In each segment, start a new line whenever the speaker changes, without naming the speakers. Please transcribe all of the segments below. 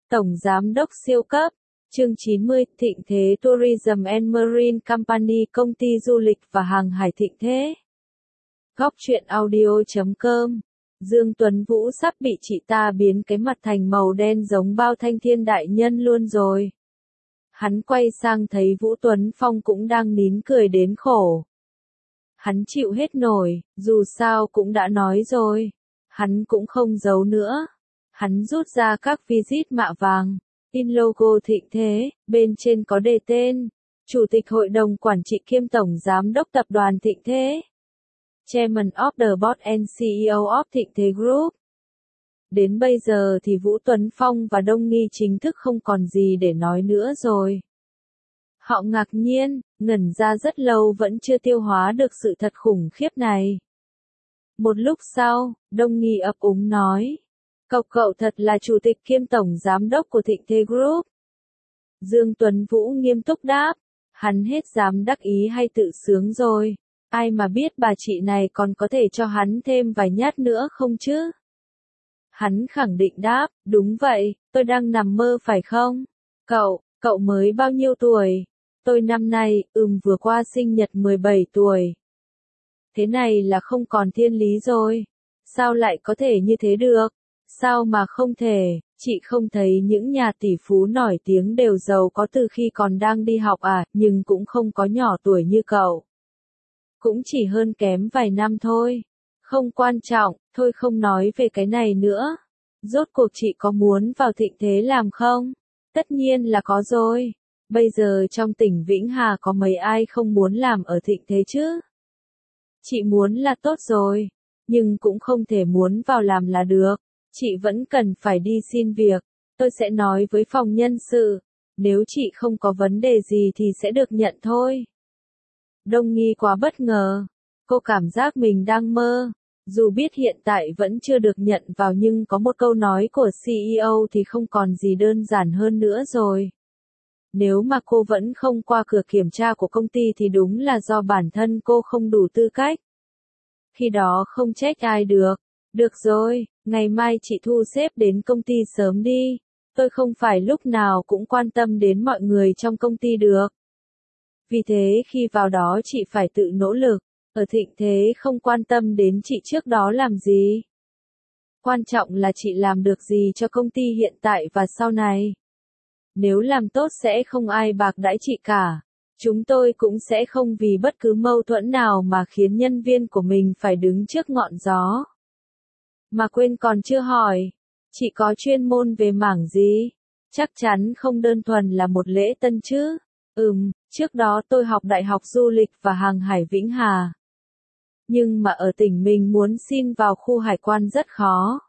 Tổng Giám đốc siêu cấp. Chương 90, Thịnh Thế Tourism and Marine Company, công ty du lịch và hàng hải Thịnh Thế. Góc truyện audio.com. Dương Tuấn Vũ sắp bị chị ta biến cái mặt thành màu đen giống Bao Thanh Thiên đại nhân luôn rồi. Hắn quay sang thấy Vũ Tuấn Phong cũng đang nín cười đến khổ. Hắn chịu hết nổi, dù sao cũng đã nói rồi. Hắn cũng không giấu nữa. Hắn rút ra các visit mạ vàng, in logo Thịnh Thế, bên trên có đề tên, Chủ tịch Hội đồng Quản trị kiêm Tổng Giám đốc Tập đoàn Thịnh Thế. Chairman of the Board and CEO of Thịnh Thế Group. Đến bây giờ thì Vũ Tuấn Phong và Đông Nghi chính thức không còn gì để nói nữa rồi. Họ ngạc nhiên, ngẩn ra rất lâu vẫn chưa tiêu hóa được sự thật khủng khiếp này. Một lúc sau, Đông Nghi ấp úng nói. Cậu thật là chủ tịch kiêm tổng giám đốc của Thịnh Thế Group. Dương Tuấn Vũ nghiêm túc đáp. Hắn hết dám đắc ý hay tự sướng rồi. Ai mà biết bà chị này còn có thể cho hắn thêm vài nhát nữa không chứ? Hắn khẳng định đáp, đúng vậy, tôi đang nằm mơ phải không? Cậu mới bao nhiêu tuổi? Tôi năm nay, vừa qua sinh nhật 17 tuổi. Thế này là không còn thiên lý rồi. Sao lại có thể như thế được? Sao mà không thể, chị không thấy những nhà tỷ phú nổi tiếng đều giàu có từ khi còn đang đi học à, nhưng cũng không có nhỏ tuổi như cậu. Cũng chỉ hơn kém vài năm thôi. Không quan trọng, thôi không nói về cái này nữa. Rốt cuộc chị có muốn vào Thịnh Thế làm không? Tất nhiên là có rồi. Bây giờ trong tỉnh Vĩnh Hà có mấy ai không muốn làm ở Thịnh Thế chứ? Chị muốn là tốt rồi, nhưng cũng không thể muốn vào làm là được. Chị vẫn cần phải đi xin việc, tôi sẽ nói với phòng nhân sự, nếu chị không có vấn đề gì thì sẽ được nhận thôi. Đông Nghi quá bất ngờ, cô cảm giác mình đang mơ, dù biết hiện tại vẫn chưa được nhận vào nhưng có một câu nói của CEO thì không còn gì đơn giản hơn nữa rồi. Nếu mà cô vẫn không qua cửa kiểm tra của công ty thì đúng là do bản thân cô không đủ tư cách. Khi đó không trách ai được. Được rồi, ngày mai chị thu xếp đến công ty sớm đi. Tôi không phải lúc nào cũng quan tâm đến mọi người trong công ty được. Vì thế khi vào đó chị phải tự nỗ lực. Ở Thịnh Thế không quan tâm đến chị trước đó làm gì. Quan trọng là chị làm được gì cho công ty hiện tại và sau này. Nếu làm tốt sẽ không ai bạc đãi chị cả. Chúng tôi cũng sẽ không vì bất cứ mâu thuẫn nào mà khiến nhân viên của mình phải đứng trước ngọn gió. Mà quên còn chưa hỏi, chị có chuyên môn về mảng gì? Chắc chắn không đơn thuần là một lễ tân chứ. Trước đó tôi học Đại học Du lịch và Hàng hải Vĩnh Hà. Nhưng mà ở tỉnh mình muốn xin vào khu hải quan rất khó.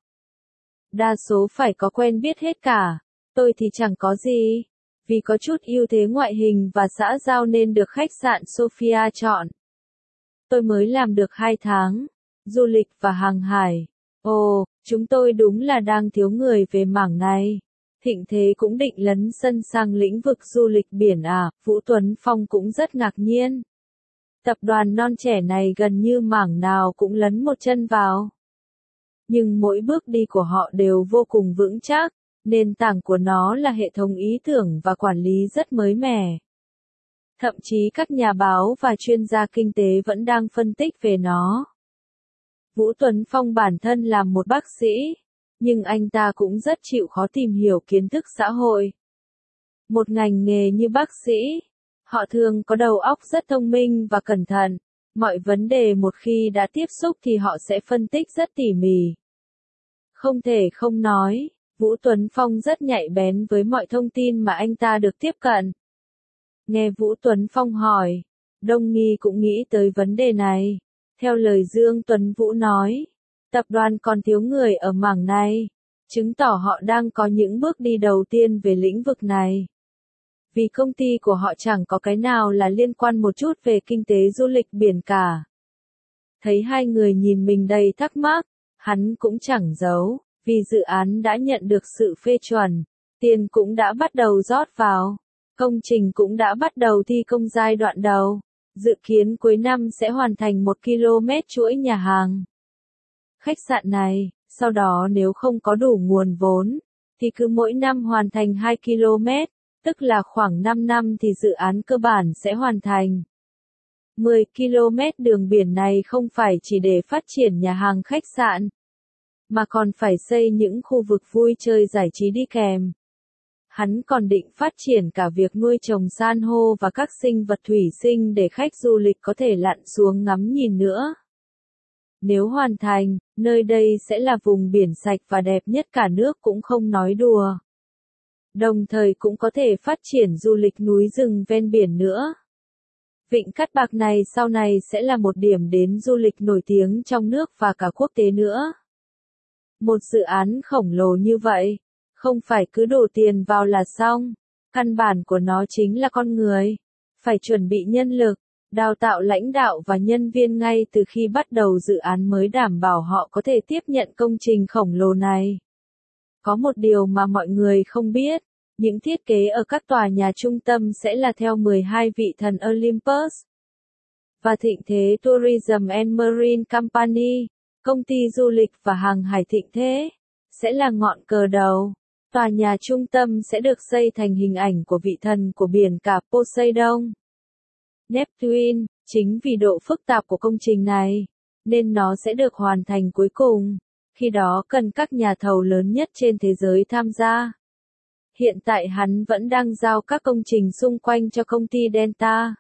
Đa số phải có quen biết hết cả. Tôi thì chẳng có gì. Vì có chút ưu thế ngoại hình và xã giao nên được khách sạn Sophia chọn. Tôi mới làm được 2 tháng. Du lịch và hàng hải. Ồ, chúng tôi đúng là đang thiếu người về mảng này. Thịnh Thế cũng định lấn sân sang lĩnh vực du lịch biển à, Vũ Tuấn Phong cũng rất ngạc nhiên. Tập đoàn non trẻ này gần như mảng nào cũng lấn một chân vào. Nhưng mỗi bước đi của họ đều vô cùng vững chắc, nền tảng của nó là hệ thống ý tưởng và quản lý rất mới mẻ. Thậm chí các nhà báo và chuyên gia kinh tế vẫn đang phân tích về nó. Vũ Tuấn Phong bản thân là một bác sĩ, nhưng anh ta cũng rất chịu khó tìm hiểu kiến thức xã hội. Một ngành nghề như bác sĩ, họ thường có đầu óc rất thông minh và cẩn thận. Mọi vấn đề một khi đã tiếp xúc thì họ sẽ phân tích rất tỉ mỉ. Không thể không nói, Vũ Tuấn Phong rất nhạy bén với mọi thông tin mà anh ta được tiếp cận. Nghe Vũ Tuấn Phong hỏi, Đông Nghi cũng nghĩ tới vấn đề này. Theo lời Dương Tuấn Vũ nói, tập đoàn còn thiếu người ở mảng này, chứng tỏ họ đang có những bước đi đầu tiên về lĩnh vực này. Vì công ty của họ chẳng có cái nào là liên quan một chút về kinh tế du lịch biển cả. Thấy hai người nhìn mình đầy thắc mắc, hắn cũng chẳng giấu, vì dự án đã nhận được sự phê chuẩn, tiền cũng đã bắt đầu rót vào, công trình cũng đã bắt đầu thi công giai đoạn đầu. Dự kiến cuối năm sẽ hoàn thành 1 km chuỗi nhà hàng. Khách sạn này, sau đó nếu không có đủ nguồn vốn, thì cứ mỗi năm hoàn thành 2 km, tức là khoảng 5 năm thì dự án cơ bản sẽ hoàn thành. 10 km đường biển này không phải chỉ để phát triển nhà hàng khách sạn, mà còn phải xây những khu vực vui chơi giải trí đi kèm. Hắn còn định phát triển cả việc nuôi trồng san hô và các sinh vật thủy sinh để khách du lịch có thể lặn xuống ngắm nhìn nữa. Nếu hoàn thành, nơi đây sẽ là vùng biển sạch và đẹp nhất cả nước cũng không nói đùa. Đồng thời cũng có thể phát triển du lịch núi rừng ven biển nữa. Vịnh Cát Bạc này sau này sẽ là một điểm đến du lịch nổi tiếng trong nước và cả quốc tế nữa. Một dự án khổng lồ như vậy, không phải cứ đổ tiền vào là xong. Căn bản của nó chính là con người. Phải chuẩn bị nhân lực, đào tạo lãnh đạo và nhân viên ngay từ khi bắt đầu dự án mới đảm bảo họ có thể tiếp nhận công trình khổng lồ này. Có một điều mà mọi người không biết, những thiết kế ở các tòa nhà trung tâm sẽ là theo 12 vị thần Olympus. Và Thịnh Thế Tourism and Marine Company, công ty du lịch và hàng hải Thịnh Thế, sẽ là ngọn cờ đầu. Tòa nhà trung tâm sẽ được xây thành hình ảnh của vị thần của biển cả Poseidon, Neptune. Chính vì độ phức tạp của công trình này, nên nó sẽ được hoàn thành cuối cùng. Khi đó cần các nhà thầu lớn nhất trên thế giới tham gia. Hiện tại hắn vẫn đang giao các công trình xung quanh cho công ty Delta.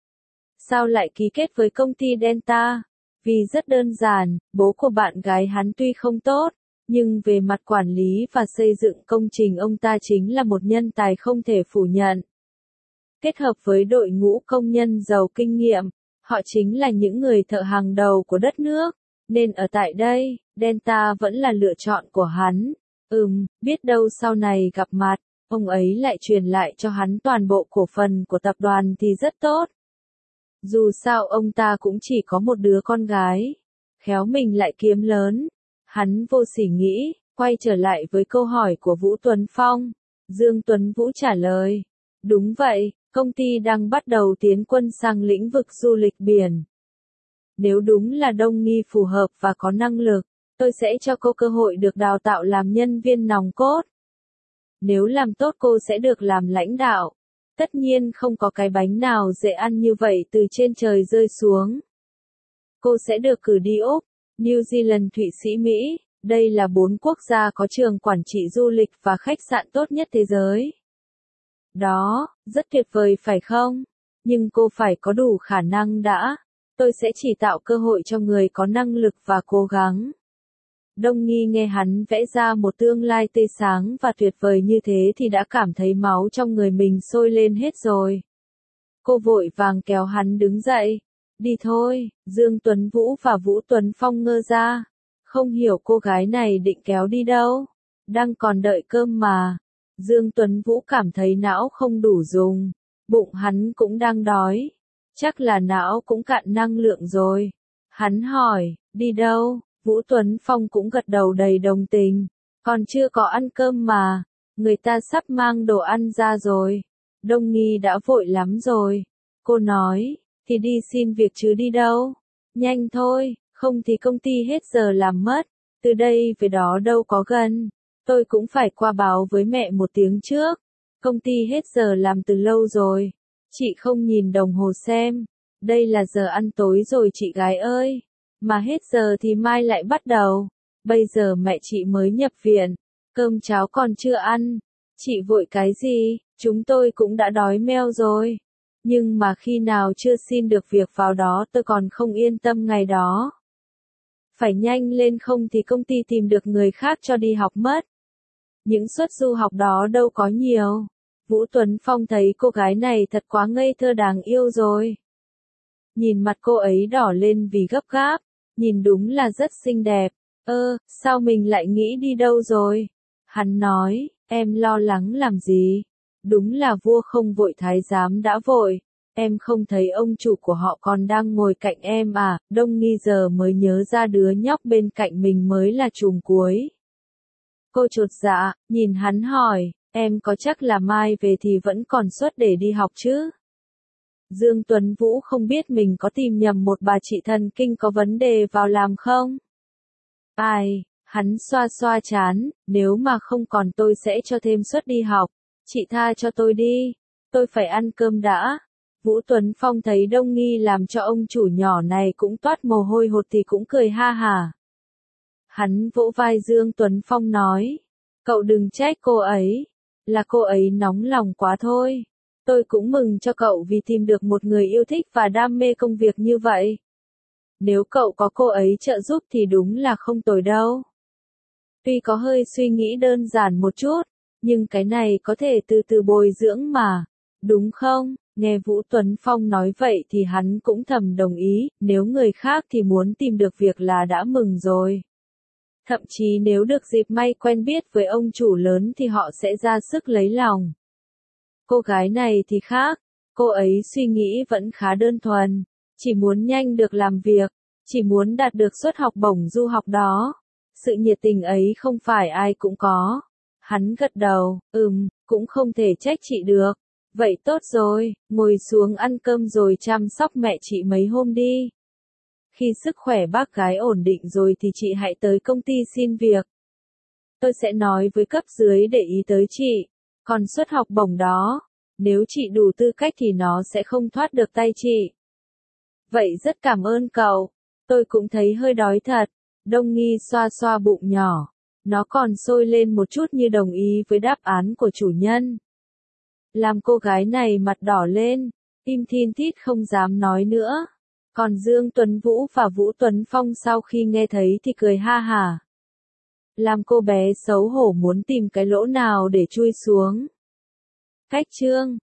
Sao lại ký kết với công ty Delta? Vì rất đơn giản, bố của bạn gái hắn tuy không tốt, nhưng về mặt quản lý và xây dựng công trình ông ta chính là một nhân tài không thể phủ nhận. Kết hợp với đội ngũ công nhân giàu kinh nghiệm, họ chính là những người thợ hàng đầu của đất nước, nên ở tại đây, Delta vẫn là lựa chọn của hắn. Biết đâu sau này gặp mặt, ông ấy lại truyền lại cho hắn toàn bộ cổ phần của tập đoàn thì rất tốt. Dù sao ông ta cũng chỉ có một đứa con gái, khéo mình lại kiếm lớn. Hắn vô sỉ nghĩ, quay trở lại với câu hỏi của Vũ Tuấn Phong. Dương Tuấn Vũ trả lời, đúng vậy, công ty đang bắt đầu tiến quân sang lĩnh vực du lịch biển. Nếu đúng là Đông Nghi phù hợp và có năng lực, tôi sẽ cho cô cơ hội được đào tạo làm nhân viên nòng cốt. Nếu làm tốt cô sẽ được làm lãnh đạo. Tất nhiên không có cái bánh nào dễ ăn như vậy từ trên trời rơi xuống. Cô sẽ được cử đi Úc, New Zealand, Thụy Sĩ, Mỹ. Đây là 4 quốc gia có trường quản trị du lịch và khách sạn tốt nhất thế giới. Đó, rất tuyệt vời phải không? Nhưng cô phải có đủ khả năng đã. Tôi sẽ chỉ tạo cơ hội cho người có năng lực và cố gắng. Đông Nghi nghe hắn vẽ ra một tương lai tươi sáng và tuyệt vời như thế thì đã cảm thấy máu trong người mình sôi lên hết rồi. Cô vội vàng kéo hắn đứng dậy. Đi thôi, Dương Tuấn Vũ và Vũ Tuấn Phong ngơ ra. Không hiểu cô gái này định kéo đi đâu. Đang còn đợi cơm mà. Dương Tuấn Vũ cảm thấy não không đủ dùng. Bụng hắn cũng đang đói. Chắc là não cũng cạn năng lượng rồi. Hắn hỏi, đi đâu? Vũ Tuấn Phong cũng gật đầu đầy đồng tình. Còn chưa có ăn cơm mà. Người ta sắp mang đồ ăn ra rồi. Đông Nghi đã vội lắm rồi. Cô nói, thì đi xin việc chứ đi đâu. Nhanh thôi, không thì công ty hết giờ làm mất. Từ đây về đó đâu có gần. Tôi cũng phải qua báo với mẹ một tiếng trước. Công ty hết giờ làm từ lâu rồi. Chị không nhìn đồng hồ xem. Đây là giờ ăn tối rồi chị gái ơi. Mà hết giờ thì mai lại bắt đầu. Bây giờ mẹ chị mới nhập viện. Cơm cháo còn chưa ăn. Chị vội cái gì, chúng tôi cũng đã đói meo rồi. Nhưng mà khi nào chưa xin được việc vào đó tôi còn không yên tâm ngày đó. Phải nhanh lên không thì công ty tìm được người khác cho đi học mất. Những suất du học đó đâu có nhiều. Vũ Tuấn Phong thấy cô gái này thật quá ngây thơ đáng yêu rồi. Nhìn mặt cô ấy đỏ lên vì gấp gáp. Nhìn đúng là rất xinh đẹp. Sao mình lại nghĩ đi đâu rồi? Hắn nói, em lo lắng làm gì? Đúng là vua không vội thái giám đã vội. Em không thấy ông chủ của họ còn đang ngồi cạnh em à? Đông Nghi giờ mới nhớ ra đứa nhóc bên cạnh mình mới là trùm cuối. Cô chột dạ, nhìn hắn hỏi, em có chắc là mai về thì vẫn còn suất để đi học chứ? Dương Tuấn Vũ không biết mình có tìm nhầm một bà chị thần kinh có vấn đề vào làm không? Ai, Hắn xoa xoa trán, nếu mà không còn tôi sẽ cho thêm suất đi học. Chị tha cho tôi đi, tôi phải ăn cơm đã. Vũ Tuấn Phong thấy Đông Nghi làm cho ông chủ nhỏ này cũng toát mồ hôi hột thì cũng cười ha hả. Hắn vỗ vai Dương Tuấn Phong nói, cậu đừng trách cô ấy, là cô ấy nóng lòng quá thôi. Tôi cũng mừng cho cậu vì tìm được một người yêu thích và đam mê công việc như vậy. Nếu cậu có cô ấy trợ giúp thì đúng là không tồi đâu. Tuy có hơi suy nghĩ đơn giản một chút, nhưng cái này có thể từ từ bồi dưỡng mà, đúng không? Nghe Vũ Tuấn Phong nói vậy thì hắn cũng thầm đồng ý, nếu người khác thì muốn tìm được việc là đã mừng rồi. Thậm chí nếu được dịp may quen biết với ông chủ lớn thì họ sẽ ra sức lấy lòng. Cô gái này thì khác, cô ấy suy nghĩ vẫn khá đơn thuần, chỉ muốn nhanh được làm việc, chỉ muốn đạt được suất học bổng du học đó. Sự nhiệt tình ấy không phải ai cũng có. Hắn gật đầu, cũng không thể trách chị được. Vậy tốt rồi, ngồi xuống ăn cơm rồi chăm sóc mẹ chị mấy hôm đi. Khi sức khỏe bác gái ổn định rồi thì chị hãy tới công ty xin việc. Tôi sẽ nói với cấp dưới để ý tới chị. Còn suất học bổng đó, nếu chị đủ tư cách thì nó sẽ không thoát được tay chị. Vậy rất cảm ơn cậu. Tôi cũng thấy hơi đói thật. Đông Nghi xoa xoa bụng nhỏ. Nó còn sôi lên một chút như đồng ý với đáp án của chủ nhân. Làm cô gái này mặt đỏ lên, tim thin thít không dám nói nữa. Còn Dương Tuấn Vũ và Vũ Tuấn Phong sau khi nghe thấy thì cười ha hả. Làm cô bé xấu hổ muốn tìm cái lỗ nào để chui xuống. Cách chương